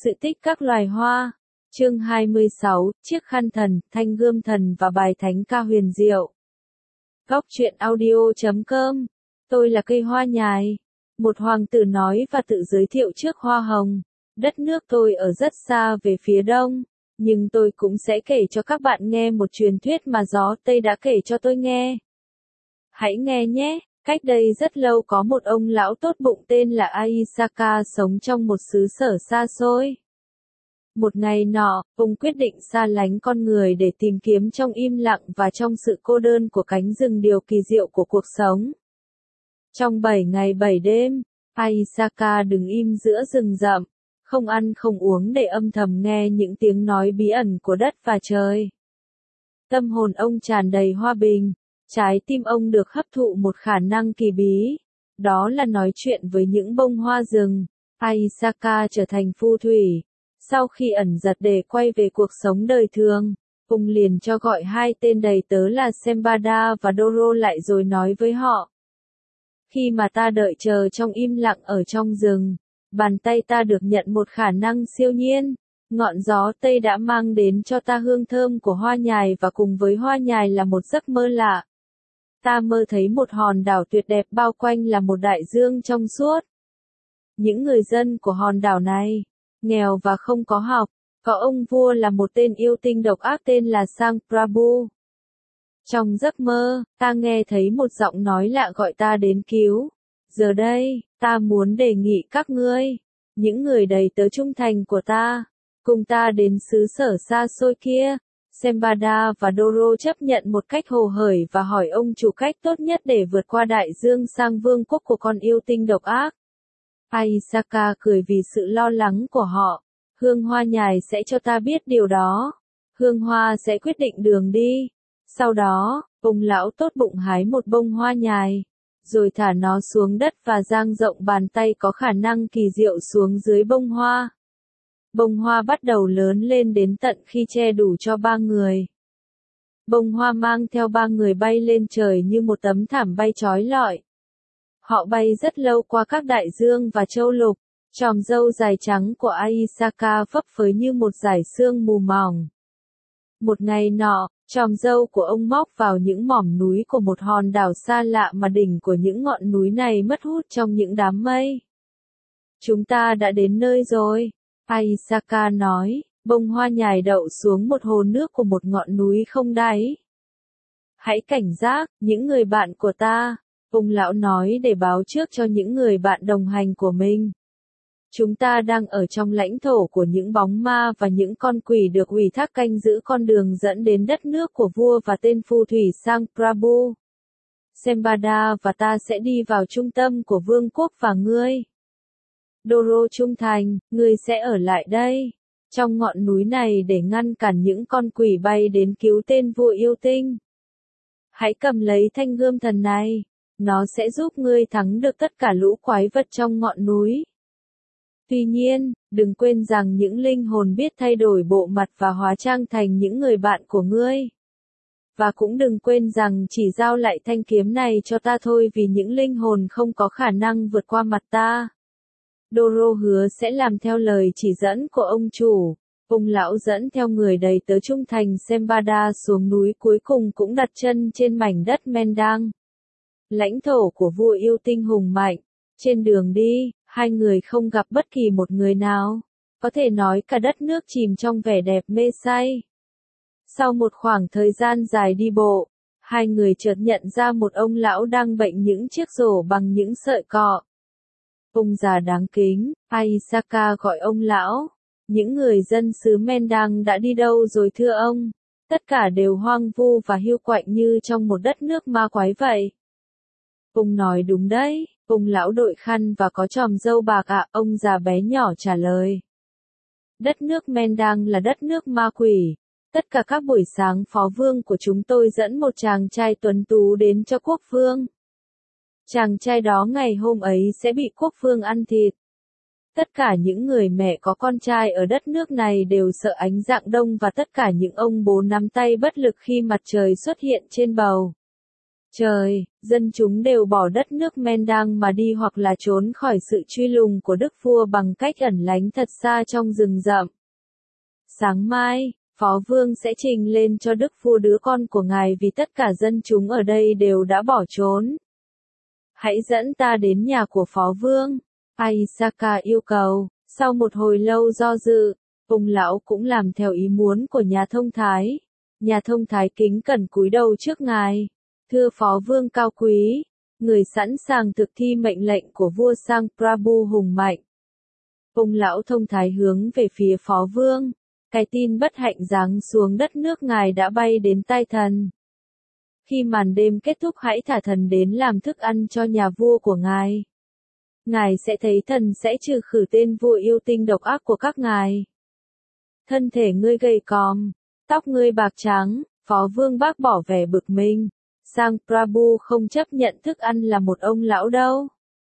Sự tích các loài hoa. Chương 26, chiếc khăn thần, thanh gươm thần và bài thánh ca huyền diệu. Góc truyện audio.com. Tôi là cây hoa nhài. Một hoàng tử nói và tự giới thiệu trước hoa hồng. Đất nước tôi ở rất xa về phía đông, nhưng tôi cũng sẽ kể cho các bạn nghe một truyền thuyết mà gió Tây đã kể cho tôi nghe. Hãy nghe nhé. Cách đây rất lâu có một ông lão tốt bụng tên là Aisaka sống trong một xứ sở xa xôi. Một ngày nọ, ông quyết định xa lánh con người để tìm kiếm trong im lặng và trong sự cô đơn của cánh rừng điều kỳ diệu của cuộc sống. Trong 7 ngày 7 đêm, Aisaka đứng im giữa rừng rậm, không ăn không uống để âm thầm nghe những tiếng nói bí ẩn của đất và trời. Tâm hồn ông tràn đầy hòa bình, trái tim ông được hấp thụ một khả năng kỳ bí, đó là nói chuyện với những bông hoa rừng. Aisaka trở thành phù thủy. Sau khi ẩn giật để quay về cuộc sống đời thường, ông liền cho gọi hai tên đầy tớ là Sembada và Doro lại rồi nói với họ. Khi mà ta đợi chờ trong im lặng ở trong rừng, bàn tay ta được nhận một khả năng siêu nhiên. Ngọn gió Tây đã mang đến cho ta hương thơm của hoa nhài và cùng với hoa nhài là một giấc mơ lạ. Ta mơ thấy một hòn đảo tuyệt đẹp bao quanh là một đại dương trong suốt. Những người dân của hòn đảo này, nghèo và không có học, có ông vua là một tên yêu tinh độc ác tên là Sang Prabhu. Trong giấc mơ, ta nghe thấy một giọng nói lạ gọi ta đến cứu. Giờ đây, ta muốn đề nghị các ngươi, những người đầy tớ trung thành của ta, cùng ta đến xứ sở xa xôi kia. Sembada và Doro chấp nhận một cách hồ hởi và hỏi ông chủ cách tốt nhất để vượt qua đại dương sang vương quốc của con yêu tinh độc ác. Aisaka cười vì sự lo lắng của họ. Hương hoa nhài sẽ cho ta biết điều đó. Hương hoa sẽ quyết định đường đi. Sau đó, ông lão tốt bụng hái một bông hoa nhài, rồi thả nó xuống đất và dang rộng bàn tay có khả năng kỳ diệu xuống dưới bông hoa. Bông hoa bắt đầu lớn lên đến tận khi che đủ cho 3 người. Bông hoa mang theo 3 người bay lên trời như một tấm thảm bay chói lọi. Họ bay rất lâu qua các đại dương và châu lục, chòm râu dài trắng của Aisaka phấp phới như một dải sương mù mỏng. Một ngày nọ, chòm râu của ông móc vào những mỏm núi của một hòn đảo xa lạ mà đỉnh của những ngọn núi này mất hút trong những đám mây. Chúng ta đã đến nơi rồi, Aisaka nói, bông hoa nhài đậu xuống một hồ nước của một ngọn núi không đáy. Hãy cảnh giác, những người bạn của ta. Ông lão nói để báo trước cho những người bạn đồng hành của mình. Chúng ta đang ở trong lãnh thổ của những bóng ma và những con quỷ được ủy thác canh giữ con đường dẫn đến đất nước của vua và tên phù thủy Sang Prabhu. Sembada và ta sẽ đi vào trung tâm của vương quốc và ngươi. Doro trung thành, ngươi sẽ ở lại đây, trong ngọn núi này để ngăn cản những con quỷ bay đến cứu tên vua yêu tinh. Hãy cầm lấy thanh gươm thần này. Nó sẽ giúp ngươi thắng được tất cả lũ quái vật trong ngọn núi. Tuy nhiên, đừng quên rằng những linh hồn biết thay đổi bộ mặt và hóa trang thành những người bạn của ngươi. Và cũng đừng quên rằng chỉ giao lại thanh kiếm này cho ta thôi vì những linh hồn không có khả năng vượt qua mặt ta. Doro hứa sẽ làm theo lời chỉ dẫn của ông chủ. Ông lão dẫn theo người đầy tớ trung thành Sembada xuống núi cuối cùng cũng đặt chân trên mảnh đất Mendang. Lãnh thổ của vua yêu tinh hùng mạnh. Trên đường đi, hai người không gặp bất kỳ một người nào. Có thể nói cả đất nước chìm trong vẻ đẹp mê say. Sau một khoảng thời gian dài đi bộ, hai người chợt nhận ra một ông lão đang bệnh những chiếc rổ bằng những sợi cọ. Ông già đáng kính, Aisaka gọi ông lão. Những người dân xứ Mendang đã đi đâu rồi thưa ông? Tất cả đều hoang vu và hiu quạnh như trong một đất nước ma quái vậy. Ông nói đúng đấy, ông lão đội khăn và có chòm râu bạc ạ, ông già bé nhỏ trả lời. Đất nước Mendang là đất nước ma quỷ. Tất cả các buổi sáng phó vương của chúng tôi dẫn một chàng trai tuấn tú đến cho quốc vương. Chàng trai đó ngày hôm ấy sẽ bị quốc vương ăn thịt. Tất cả những người mẹ có con trai ở đất nước này đều sợ ánh rạng đông và tất cả những ông bố nắm tay bất lực khi mặt trời xuất hiện trên bầu Trời, dân chúng đều bỏ đất nước Mendang mà đi hoặc là trốn khỏi sự truy lùng của đức vua bằng cách ẩn lánh thật xa trong rừng rậm. Sáng mai, Phó Vương sẽ trình lên cho đức vua đứa con của ngài vì tất cả dân chúng ở đây đều đã bỏ trốn. Hãy dẫn ta đến nhà của Phó Vương, Aisaka yêu cầu. Sau một hồi lâu do dự, ông lão cũng làm theo ý muốn của nhà thông thái. Nhà thông thái kính cẩn cúi đầu trước ngài. Thưa Phó Vương cao quý, người sẵn sàng thực thi mệnh lệnh của vua Sang Prabhu hùng mạnh. Ông lão thông thái hướng về phía Phó Vương. Cái tin bất hạnh giáng xuống đất nước ngài đã bay đến tai thần. Khi màn đêm kết thúc hãy thả thần đến làm thức ăn cho nhà vua của ngài. Ngài sẽ thấy thần sẽ trừ khử tên vua yêu tinh độc ác của các ngài. Thân thể ngươi gầy còm, tóc ngươi bạc trắng, Phó Vương bác bỏ vẻ bực mình. Sang Prabhu không chấp nhận thức ăn là một ông lão đâu.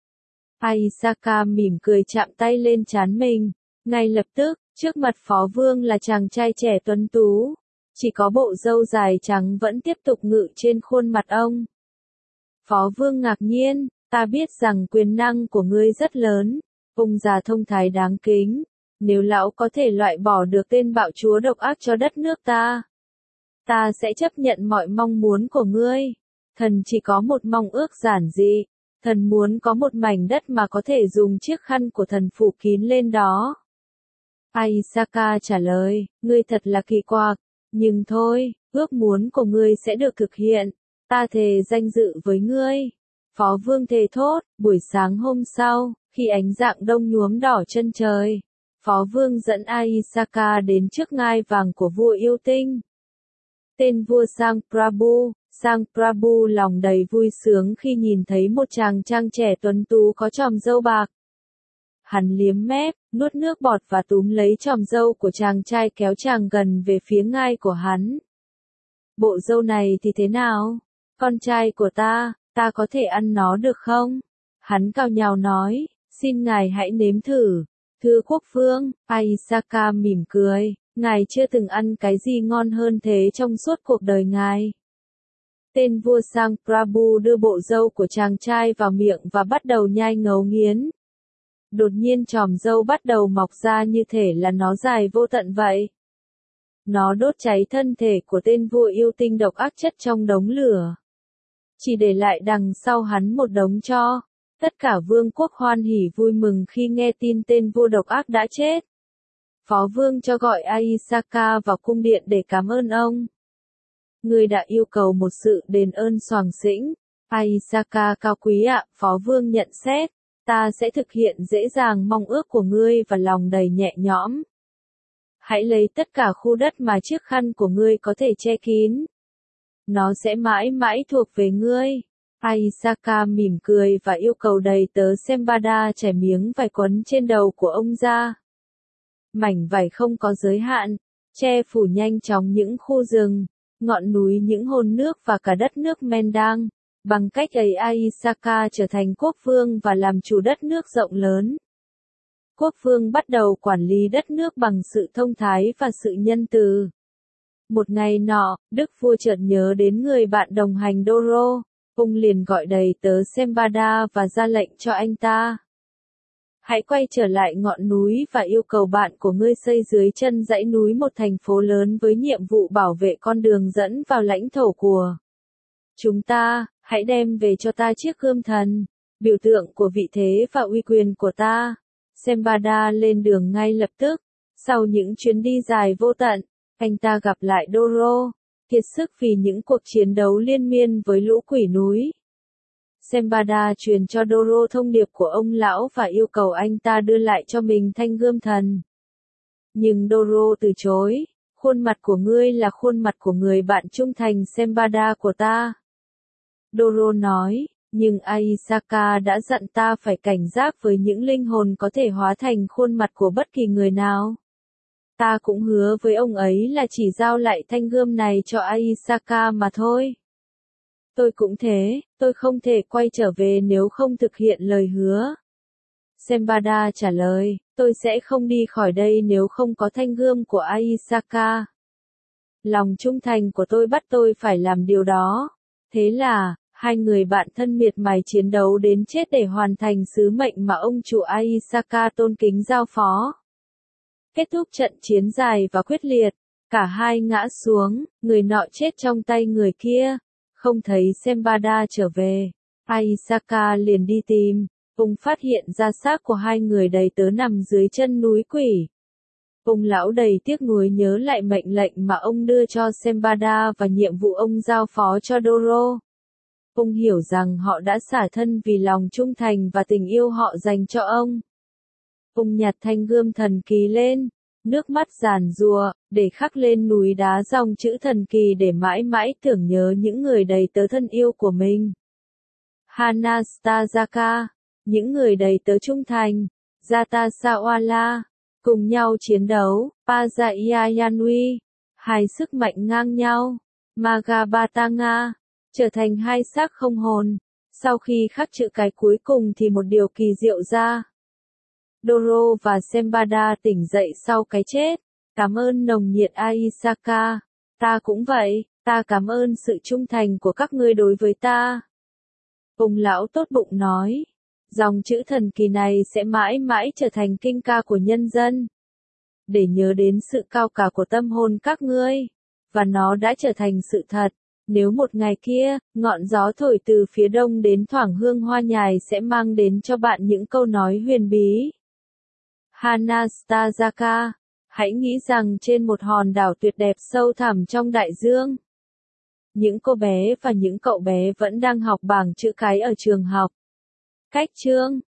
Aisaka mỉm cười chạm tay lên trán mình. Ngay lập tức, trước mặt Phó Vương là chàng trai trẻ tuấn tú. Chỉ có bộ râu dài trắng vẫn tiếp tục ngự trên khuôn mặt ông. Phó Vương ngạc nhiên, ta biết rằng quyền năng của ngươi rất lớn. Ông già thông thái đáng kính. Nếu lão có thể loại bỏ được tên bạo chúa độc ác cho đất nước ta sẽ chấp nhận mọi mong muốn của ngươi. Thần chỉ có một mong ước giản dị. Thần muốn có một mảnh đất mà có thể dùng chiếc khăn của thần phủ kín lên đó. Aisaka trả lời, ngươi thật là kỳ quặc. Nhưng thôi, ước muốn của ngươi sẽ được thực hiện. Ta thề danh dự với ngươi. Phó Vương thề thốt. Buổi sáng hôm sau, khi ánh rạng đông nhuốm đỏ chân trời, Phó Vương dẫn Aisaka đến trước ngai vàng của vua yêu tinh. Tên vua Sang Prabhu lòng đầy vui sướng khi nhìn thấy một chàng trai trẻ tuấn tú có chòm râu bạc. Hắn liếm mép, nuốt nước bọt và túm lấy chòm râu của chàng trai kéo chàng gần về phía ngai của hắn. Bộ râu này thì thế nào? Con trai của ta có thể ăn nó được không? Hắn cào nhào nói, xin ngài hãy nếm thử. Thưa quốc vương, Aisaka mỉm cười, ngài chưa từng ăn cái gì ngon hơn thế trong suốt cuộc đời ngài. Tên vua Sang Prabhu đưa bộ râu của chàng trai vào miệng và bắt đầu nhai ngấu nghiến. Đột nhiên chòm râu bắt đầu mọc ra như thể là nó dài vô tận vậy. Nó đốt cháy thân thể của tên vua yêu tinh độc ác chất trong đống lửa. Chỉ để lại đằng sau hắn một đống tro. Tất cả vương quốc hoan hỉ vui mừng khi nghe tin tên vua độc ác đã chết. Phó Vương cho gọi Aisaka vào cung điện để cảm ơn ông. Ngươi đã yêu cầu một sự đền ơn xoàng xĩnh. Aisaka cao quý ạ, Phó Vương nhận xét. Ta sẽ thực hiện dễ dàng mong ước của ngươi và lòng đầy nhẹ nhõm. Hãy lấy tất cả khu đất mà chiếc khăn của ngươi có thể che kín. Nó sẽ mãi mãi thuộc về ngươi. Aisaka mỉm cười và yêu cầu đầy tớ Sembada trải miếng vải quấn trên đầu của ông ra. Mảnh vải không có giới hạn, che phủ nhanh chóng những khu rừng, ngọn núi, những hồn nước và cả đất nước Mendang. Bằng cách ấy Aisaka trở thành quốc vương và làm chủ đất nước rộng lớn. Quốc vương bắt đầu quản lý đất nước bằng sự thông thái và sự nhân từ. Một ngày nọ, đức vua chợt nhớ đến người bạn đồng hành Doro. Ông liền gọi đầy tớ Sembada và ra lệnh cho anh ta. Hãy quay trở lại ngọn núi và yêu cầu bạn của ngươi xây dưới chân dãy núi một thành phố lớn với nhiệm vụ bảo vệ con đường dẫn vào lãnh thổ của chúng ta. Hãy đem về cho ta chiếc gươm thần, biểu tượng của vị thế và uy quyền của ta. Sembada lên đường ngay lập tức. Sau những chuyến đi dài vô tận, anh ta gặp lại Doro, kiệt sức vì những cuộc chiến đấu liên miên với lũ quỷ núi. Sembada truyền cho Doro thông điệp của ông lão và yêu cầu anh ta đưa lại cho mình thanh gươm thần. Nhưng Doro từ chối, khuôn mặt của ngươi là khuôn mặt của người bạn trung thành Sembada của ta. Doro nói, nhưng Aisaka đã dặn ta phải cảnh giác với những linh hồn có thể hóa thành khuôn mặt của bất kỳ người nào. Ta cũng hứa với ông ấy là chỉ giao lại thanh gươm này cho Aisaka mà thôi. Tôi cũng thế, tôi không thể quay trở về nếu không thực hiện lời hứa. Sembada trả lời, tôi sẽ không đi khỏi đây nếu không có thanh gươm của Aisaka. Lòng trung thành của tôi bắt tôi phải làm điều đó. Thế là, Hai người bạn thân miệt mài chiến đấu đến chết để hoàn thành sứ mệnh mà ông chủ Aisaka tôn kính giao phó. Kết thúc trận chiến dài và quyết liệt, cả hai ngã xuống, người nọ chết trong tay người kia. Không thấy Sembada trở về, Aisaka liền đi tìm. Ông phát hiện ra xác của hai người đầy tớ nằm dưới chân núi quỷ. Ông lão đầy tiếc nuối nhớ lại mệnh lệnh mà ông đưa cho Sembada và nhiệm vụ ông giao phó cho Doro. Ông hiểu rằng họ đã xả thân vì lòng trung thành và tình yêu họ dành cho ông. Ông nhặt thanh gươm thần kỳ lên, nước mắt giàn giụa, để khắc lên núi đá dòng chữ thần kỳ để mãi mãi tưởng nhớ những người đầy tớ thân yêu của mình. Hanastazaka, những người đầy tớ trung thành, Jatasawala, cùng nhau chiến đấu, Pajayayanui, hai sức mạnh ngang nhau, Magabatanga, trở thành hai xác không hồn. Sau khi khắc chữ cái cuối cùng thì một điều kỳ diệu ra. Doro và Sembada tỉnh dậy sau cái chết. Cảm ơn nồng nhiệt Aisaka. Ta cũng vậy, ta cảm ơn sự trung thành của các ngươi đối với ta. Ông lão tốt bụng nói. Dòng chữ thần kỳ này sẽ mãi mãi trở thành kinh ca của nhân dân. Để nhớ đến sự cao cả của tâm hồn các ngươi. Và nó đã trở thành sự thật. Nếu một ngày kia, ngọn gió thổi từ phía đông đến thoảng hương hoa nhài sẽ mang đến cho bạn những câu nói huyền bí. Hanastazaka, hãy nghĩ rằng trên một hòn đảo tuyệt đẹp sâu thẳm trong đại dương, những cô bé và những cậu bé vẫn đang học bảng chữ cái ở trường học. Cách chương